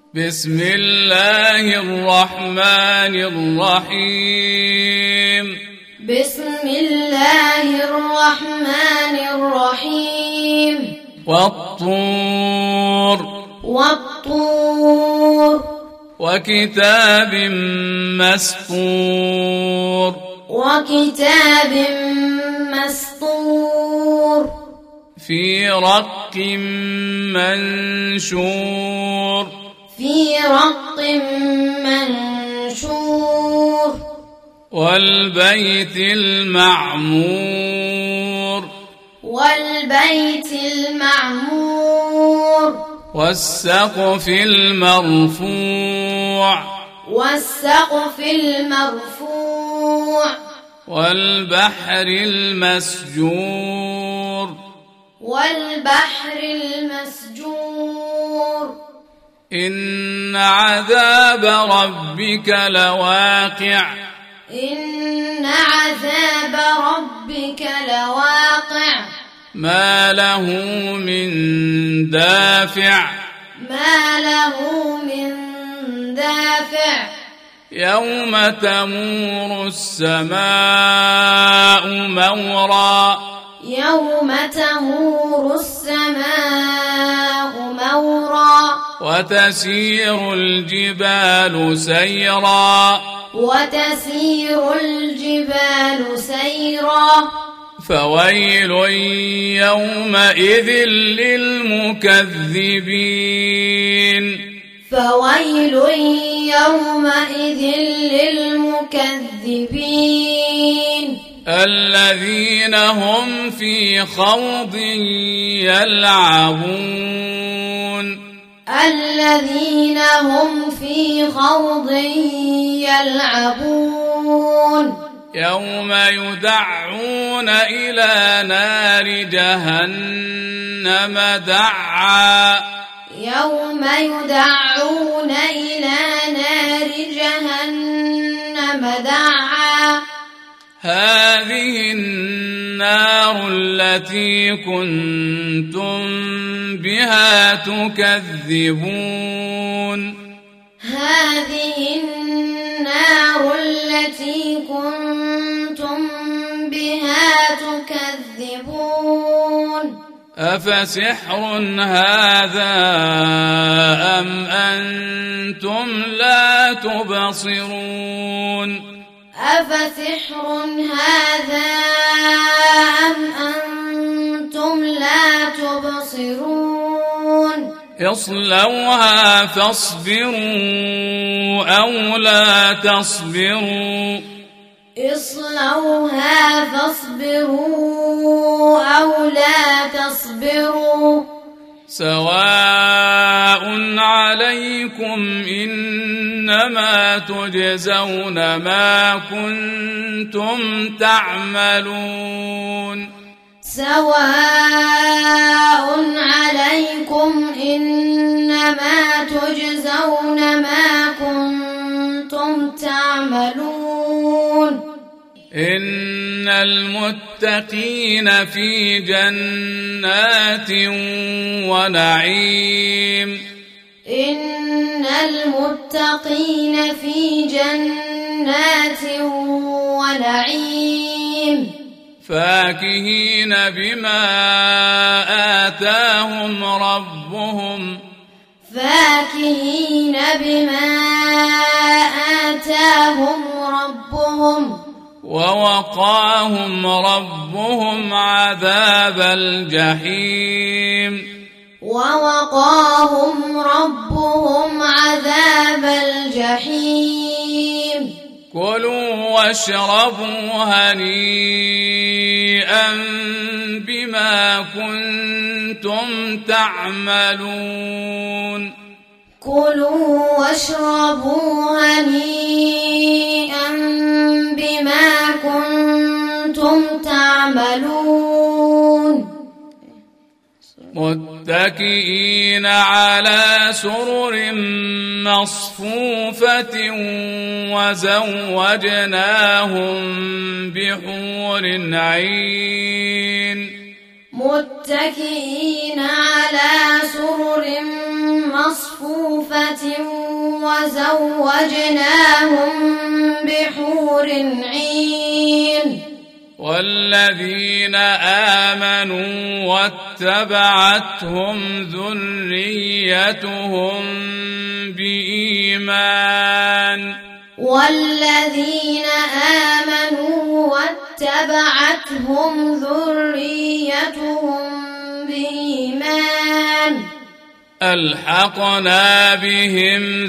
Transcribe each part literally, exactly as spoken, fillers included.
بسم الله الرحمن الرحيم بسم الله الرحمن الرحيم والطور والطور وكتاب مسطور وكتاب مسطور في رق منشور في رق منشور والبيت المعمور والبيت المعمور والسقف المرفوع والسقف المرفوع والبحر المسجور والبحر المسجور إن عذاب ربك لواقع إن عذاب ربك لواقع ما له من دافع ما له من دافع يوم تمور السماء مورا يوم تمور السماء مورا وتسير الجبال سيرا وتسير الجبال سيرا فويل يومئذ للمكذبين فويل يومئذ للمكذبين الذين هم في خوض يلعبون الذين هم في خوض يلعبون يوم يدعون إلى نار جهنم دعا يوم يدعون إلى نار جهنم دعا هذه النار التي كنتم بها تكذبون هذه النار التي كنتم بها تكذبون أفسحر هذا أم أنتم لا تبصرون أفسحر هذا أم أنتم لا تبصرون اصلوها فاصبروا أو لا تصبروا اصلوها فاصبروا أو لا تصبروا سواء عليكم إنما تجزون ما كنتم تعملون سواء عليكم إنما تجزون ما كنتم تعملون إن المتقين في جنات ونعيم إن المتقين في جنات ونعيم فاكهين بما آتاهم ربهم فاكهين بما آتاهم ربهم ووقاهم ربهم عذاب الجحيم ووقاهم ربهم عذاب الجحيم كلوا واشربوا هنيئا بما كنتم تعملون كلوا واشربوا هنيئا بما كنتم تعملون متكئين على سرر مصفوفة وزوجناهم بحور عين متكئين على سرر مصفوفة وزوجناهم بحور عين والذين آمنوا واتبعتهم ذريتهم بإيمان والذين آمنوا واتبعتهم ذريتهم بإيمان ألحقنا بهم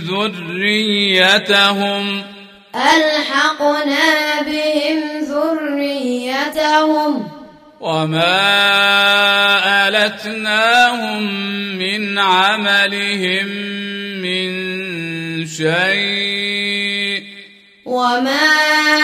ذريتهم ألحقنا بهم ذريتهم وما ألتناهم من عملهم من شيء وما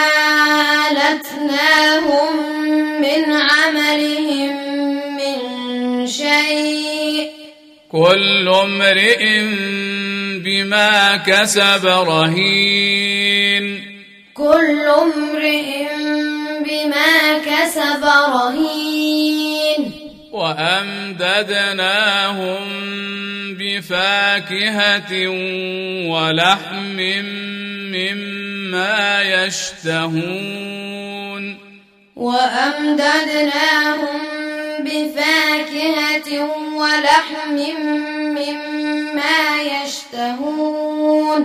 ألتناهم من عملهم من شيء كل امرئ بما كسب رهين كل امرئ بما كسب رهين وأمددناهم بفاكهة ولحم مما يشتهون وأمددناهم بفاكهة ولحم مما يشتهون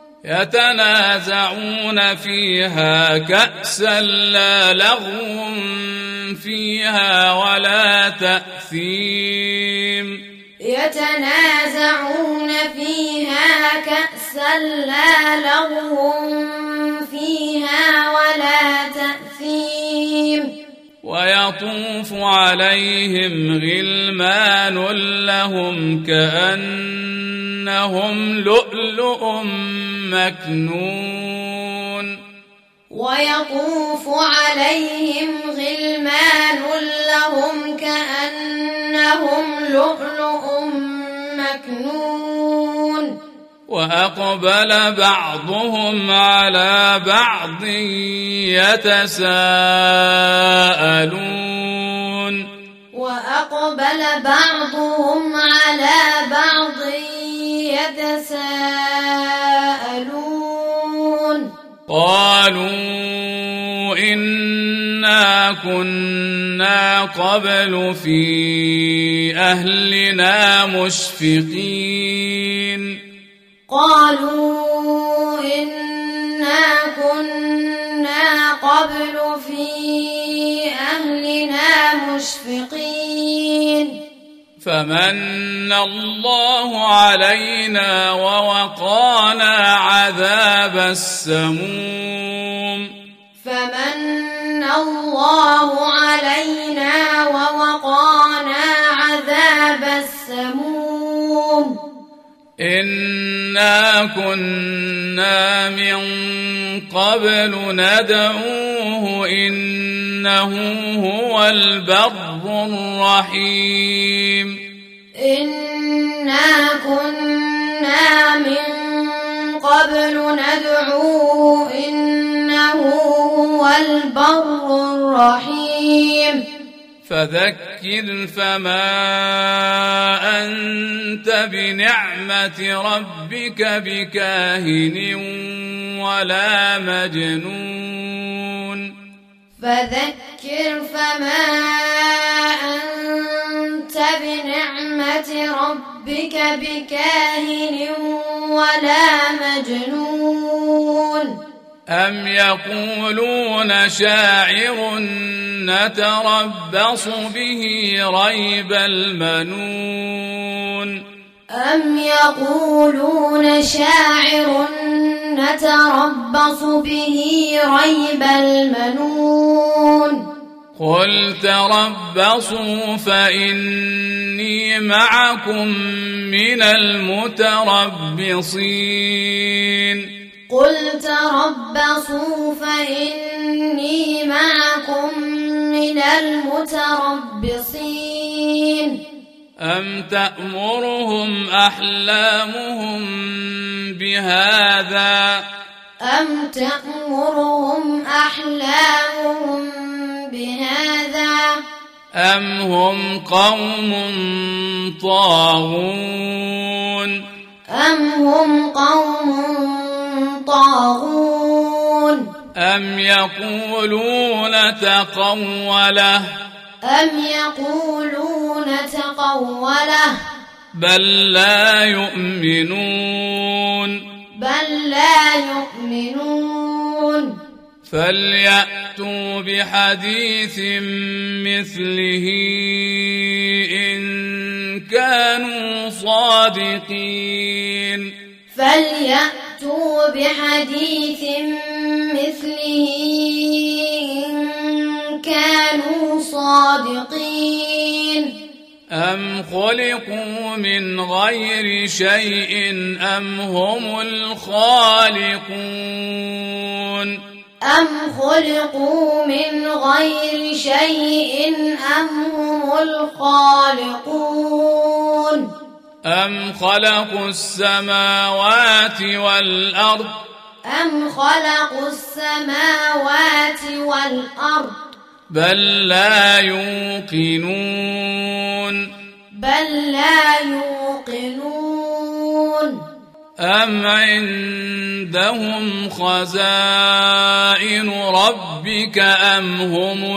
يتنازعون فيها كأسا لا لغو فيها ولا تأثيم يتنازعون فيها كأسا لا لغو فيها ولا تأثيم ويطوف عليهم غلمان لهم كأنهم لؤلؤ مكنون ويطوف عليهم غلمان لهم كأنهم لؤلؤ مكنون وأقبل بعضهم على بعض يتساءلون وأقبل بعضهم على بعض يتساءلون قالوا إنا كنا قبل في أهلنا مشفقين قالوا إنا كنا قبل في أهلنا مشفقين فمن الله علينا ووقانا عذاب السموم فمن الله علينا ووقانا عذاب السموم إنا كنا من قبل ندعوه إنه هو البر الرحيم إنا كنا من قبل ندعوه إنه هو البر الرحيم فذكر فما أنت بنعمة ربك بكاهن ولا مجنون فذكر فما أنت بنعمة ربك بكاهن ولا مجنون أم يقولون شاعر نتربص به ريب المنون أم يقولون شاعر نتربص به ريب المنون قل تربصوا فإني معكم من المتربصين قل تربصوا فإني معكم من المتربصين أم تأمرهم أحلامهم بهذا أم تأمرهم أحلامهم بهذا أم هم قوم طاغون أم هم قوم طاغون أم يقولون تقوله أم يقولون تقوله بل لا يؤمنون بل لا يؤمنون فليأتوا بحديث مثله إن كانوا صادقين فليأتوا بحديث مثله إن كانوا صادقين أم خلقوا من غير شيء أم هم الخالقون أم خلقوا من غير شيء أم هم الخالقون أم خلقوا السماوات والأرض أم خلقوا السماوات والأرض بل لا يوقنون بل لا يوقنون أم عندهم خزائن ربك أم هم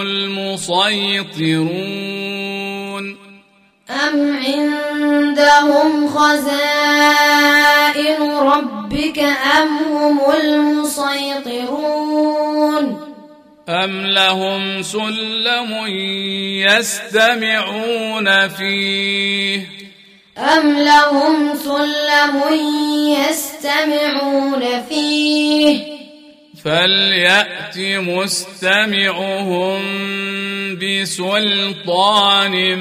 المسيطرون أم عندهم خزائن ربك أم هم المسيطرون أم لهم سلم يستمعون فيه أم لهم سلم يستمعون فيه فليأت مستمعهم بسلطان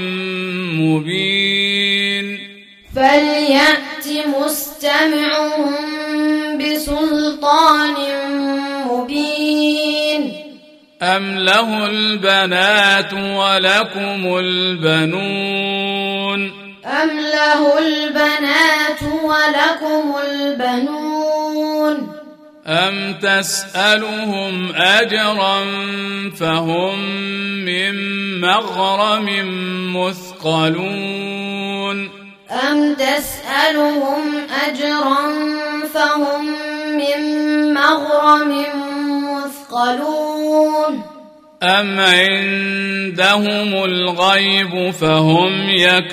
مبين فليأت مستمعهم بسلطان مبين أم له البنات ولكم البنون أم له البنات ولكم البنون أم تسألهم أجرا فهم من مغرم مثقلون أم تسألهم أجرا فهم من مغرم مثقلون أم عندهم الغيب فهم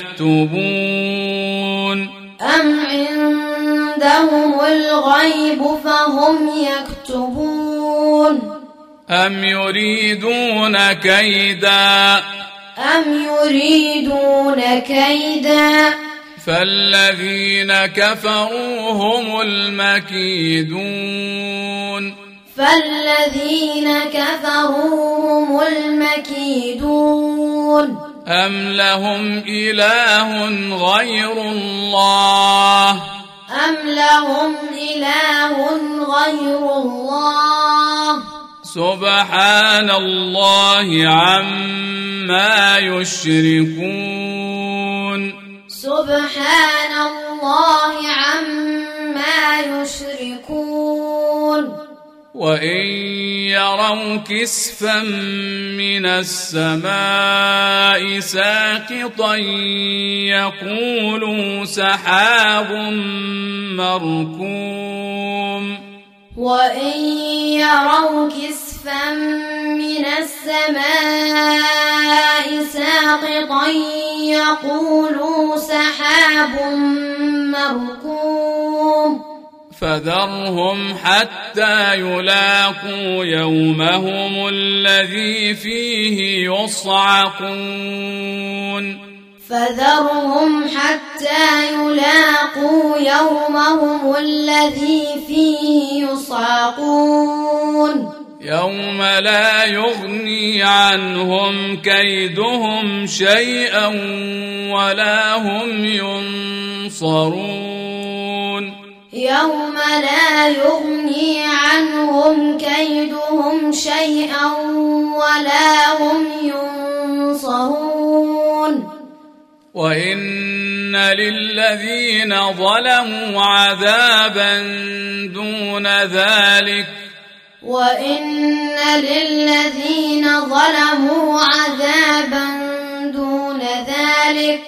يكتبون أم عندهم الغيب فهم يكتبون أم يريدون كيدا أم يريدون كيدا فالذين كفروا هم المكيدون فالذين كفروا هم المكيدون أم لهم إله غير الله أم لهم إله غير الله سبحان الله عما يشركون سبحان الله عما يشركون وإن يروا كسفا من السماء ساقطا يقولوا سحاب مركوم وإن يروا كسفا من السماء ساقطا يقولوا سحاب مركوم فذرهم حتى يلاقوا يومهم الذي فيه يصعقون فذرهم حتى يلاقوا يومهم الذي فيه يصعقون يوم لا يغني عنهم كيدهم شيئا ولا هم ينصرون يوم لا يغني عنهم كيدهم شيئا ولا هم ينصرون وإن للذين ظلموا عذابا دون ذلك وإن للذين ظلموا عذابا ذلك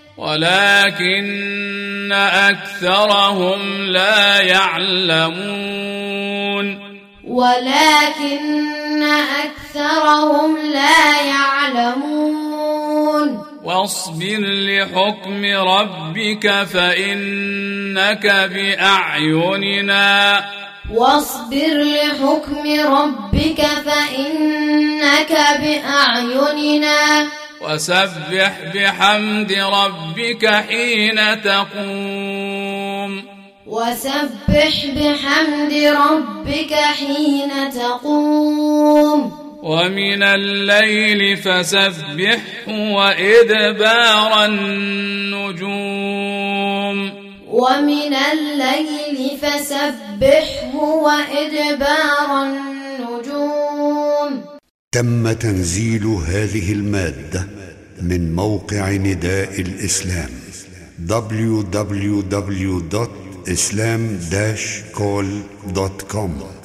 ولكن أكثرهم لا يعلمون ولكن أكثرهم لا يعلمون واصبر لحكم ربك فإنك بأعيننا واصبر لحكم ربك فإنك بأعيننا وسبح بحمد ربك حين تقوم وسبح بحمد ربك حين تقوم ومن الليل فسبحه وإدبار النجوم ومن الليل فسبحه وإدبار النجوم. تم تنزيل هذه المادة من موقع نداء الإسلام دبليو دبليو دبليو دوت إسلام داش كول دوت كوم.